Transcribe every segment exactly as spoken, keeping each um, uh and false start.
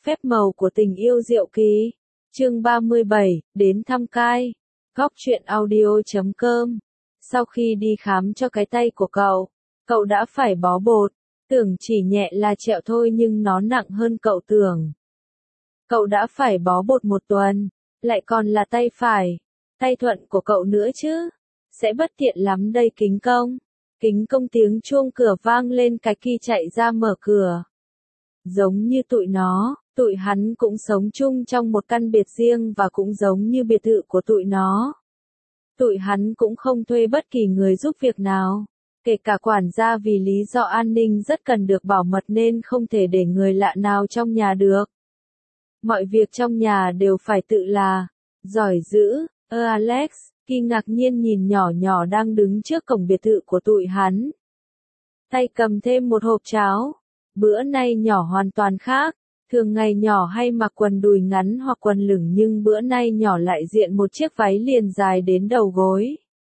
phép màu của tình yêu diệu kỳ. Chương ba mươi bảy, đến thăm cai. Góc truyện audio chấm com. Sau khi đi khám cho cái tay của cậu, cậu đã phải bó bột. Tưởng chỉ nhẹ là trẹo thôi nhưng nó nặng hơn cậu tưởng. Cậu đã phải bó bột một tuần, lại còn là tay phải. Tay thuận của cậu nữa chứ. Sẽ bất tiện lắm đây Kính Công. Kính Công tiếng chuông cửa vang lên, cái Kỳ chạy ra mở cửa. Giống như tụi nó, tụi hắn cũng sống chung trong một căn biệt riêng và cũng giống như biệt thự của tụi nó. Tụi hắn cũng không thuê bất kỳ người giúp việc nào, kể cả quản gia, vì lý do an ninh rất cần được bảo mật nên không thể để người lạ nào trong nhà được. Mọi việc trong nhà đều phải tự là. Giỏi dữ, ơ Alex, Kỳ ngạc nhiên nhìn nhỏ nhỏ đang đứng trước cổng biệt thự của tụi hắn. Tay cầm thêm một hộp cháo. Bữa nay nhỏ hoàn toàn khác. Thường ngày nhỏ hay mặc quần đùi ngắn hoặc quần lửng nhưng bữa nay nhỏ lại diện một chiếc váy liền dài đến đầu gối.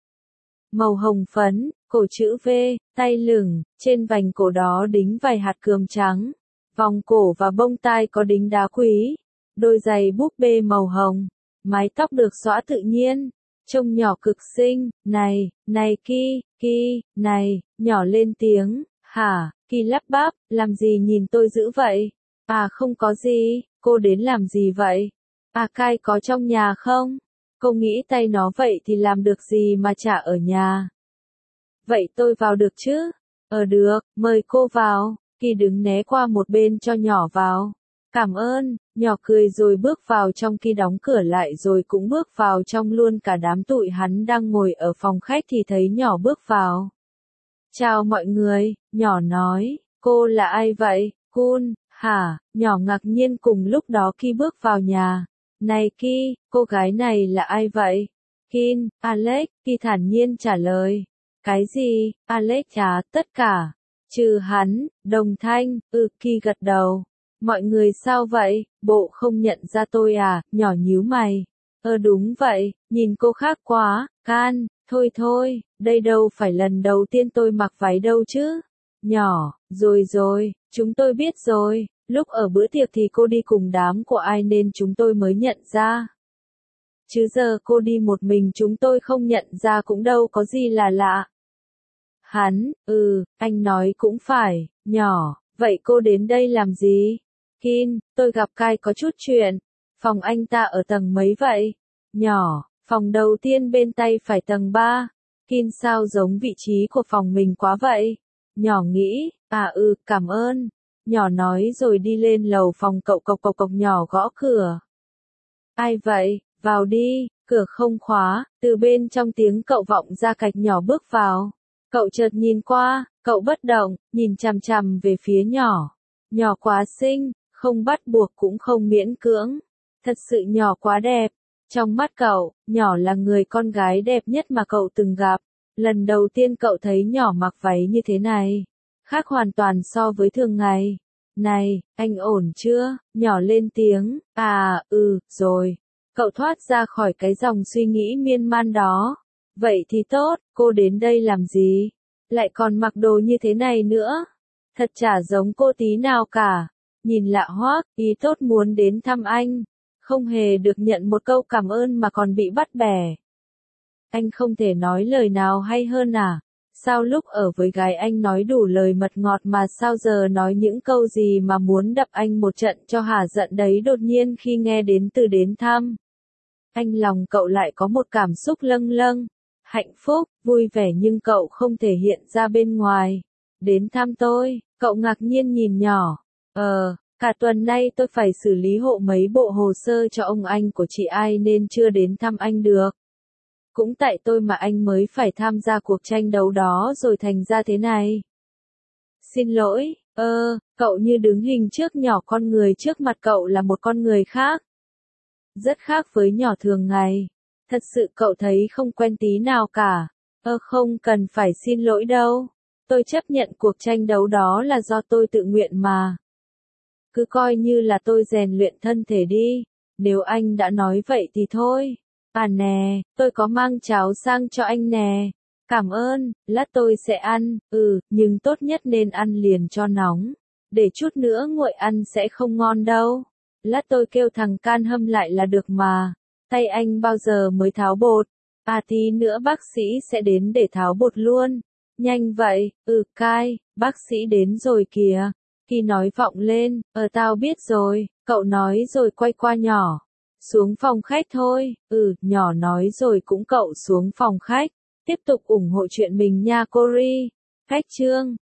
Màu hồng phấn, cổ chữ V, tay lửng, trên vành cổ đó đính vài hạt cườm trắng. Vòng cổ và bông tai có đính đá quý. Đôi giày búp bê màu hồng. Mái tóc được xõa tự nhiên. Trông nhỏ cực xinh. Này, này Kỳ, Kỳ, này, nhỏ lên tiếng. Hả? Kỳ lắp bắp, làm gì nhìn tôi dữ vậy? À không có gì, cô đến làm gì vậy? À Cai có trong nhà không? Cô nghĩ tay nó vậy thì làm được gì mà chả ở nhà? Vậy tôi vào được chứ? Ờ được, mời cô vào. Kỳ đứng né qua một bên cho nhỏ vào. Cảm ơn, nhỏ cười rồi bước vào trong. Kỳ đóng cửa lại rồi cũng bước vào trong luôn. Cả đám tụi hắn đang ngồi ở phòng khách thì thấy nhỏ bước vào. Chào mọi người, nhỏ nói, cô là ai vậy? Kun, hả? Nhỏ ngạc nhiên. Cùng lúc đó Kỳ bước vào nhà. Này Kỳ, cô gái này là ai vậy? Kin, Alex, Kỳ thản nhiên trả lời. Cái gì? Alex trả tất cả. Trừ hắn, đồng thanh, ừ Kỳ gật đầu. Mọi người sao vậy? Bộ không nhận ra tôi à? Nhỏ nhíu mày. Ờ đúng vậy, nhìn cô khác quá. Can, thôi thôi, đây đâu phải lần đầu tiên tôi mặc váy đâu chứ. Nhỏ, rồi rồi, chúng tôi biết rồi. Lúc ở bữa tiệc thì cô đi cùng đám của ai nên chúng tôi mới nhận ra. Chứ giờ cô đi một mình chúng tôi không nhận ra cũng đâu có gì là lạ. Hắn, ừ, anh nói cũng phải. Nhỏ, vậy cô đến đây làm gì? Kin, tôi gặp Cai có chút chuyện. Phòng anh ta ở tầng mấy vậy? Nhỏ, phòng đầu tiên bên tay phải tầng ba. Kin, sao giống vị trí của phòng mình quá vậy? Nhỏ nghĩ, à ừ, cảm ơn. Nhỏ nói rồi đi lên lầu phòng cậu. Cộc cộc cộc nhỏ gõ cửa. Ai vậy? Vào đi, cửa không khóa. Từ bên trong tiếng cậu vọng ra. Cạch nhỏ bước vào. Cậu chợt nhìn qua, cậu bất động, nhìn chằm chằm về phía nhỏ. Nhỏ quá xinh, không bắt buộc cũng không miễn cưỡng. Thật sự nhỏ quá đẹp. Trong mắt cậu, nhỏ là người con gái đẹp nhất mà cậu từng gặp. Lần đầu tiên cậu thấy nhỏ mặc váy như thế này. Khác hoàn toàn so với thường ngày. Này, anh ổn chưa? Nhỏ lên tiếng. À, ừ, rồi. Cậu thoát ra khỏi cái dòng suy nghĩ miên man đó. Vậy thì tốt, cô đến đây làm gì? Lại còn mặc đồ như thế này nữa. Thật chả giống cô tí nào cả. Nhìn lạ hoắc, ý tốt muốn đến thăm anh. Không hề được nhận một câu cảm ơn mà còn bị bắt bẻ. Anh không thể nói lời nào hay hơn à? Sao lúc ở với gái anh nói đủ lời mật ngọt mà sao giờ nói những câu gì mà muốn đập anh một trận cho hả giận đấy? Đột nhiên khi nghe đến từ đến thăm, anh lòng cậu lại có một cảm xúc lâng lâng, hạnh phúc, vui vẻ nhưng cậu không thể hiện ra bên ngoài. Đến thăm tôi, cậu ngạc nhiên nhìn nhỏ. Ờ, cả tuần nay tôi phải xử lý hộ mấy bộ hồ sơ cho ông anh của chị ai nên chưa đến thăm anh được. Cũng tại tôi mà anh mới phải tham gia cuộc tranh đấu đó rồi thành ra thế này. Xin lỗi, ơ, cậu như đứng hình trước nhỏ. Con người trước mặt cậu là một con người khác. Rất khác với nhỏ thường ngày. Thật sự cậu thấy không quen tí nào cả. Ơ không cần phải xin lỗi đâu. Tôi chấp nhận cuộc tranh đấu đó là do tôi tự nguyện mà. Cứ coi như là tôi rèn luyện thân thể đi. Nếu anh đã nói vậy thì thôi. À nè, tôi có mang cháo sang cho anh nè. Cảm ơn, lát tôi sẽ ăn. Ừ, nhưng tốt nhất nên ăn liền cho nóng. Để chút nữa nguội ăn sẽ không ngon đâu. Lát tôi kêu thằng can hâm lại là được mà. Tay anh bao giờ mới tháo bột? À tí nữa bác sĩ sẽ đến để tháo bột luôn. Nhanh vậy, ừ cai, bác sĩ đến rồi kìa. Khi nói vọng lên, ờ tao biết rồi, cậu nói rồi quay qua nhỏ. Xuống phòng khách thôi, ừ, nhỏ nói rồi cũng cậu xuống phòng khách. Tiếp tục ủng hộ chuyện mình nha Cory. Khách chương.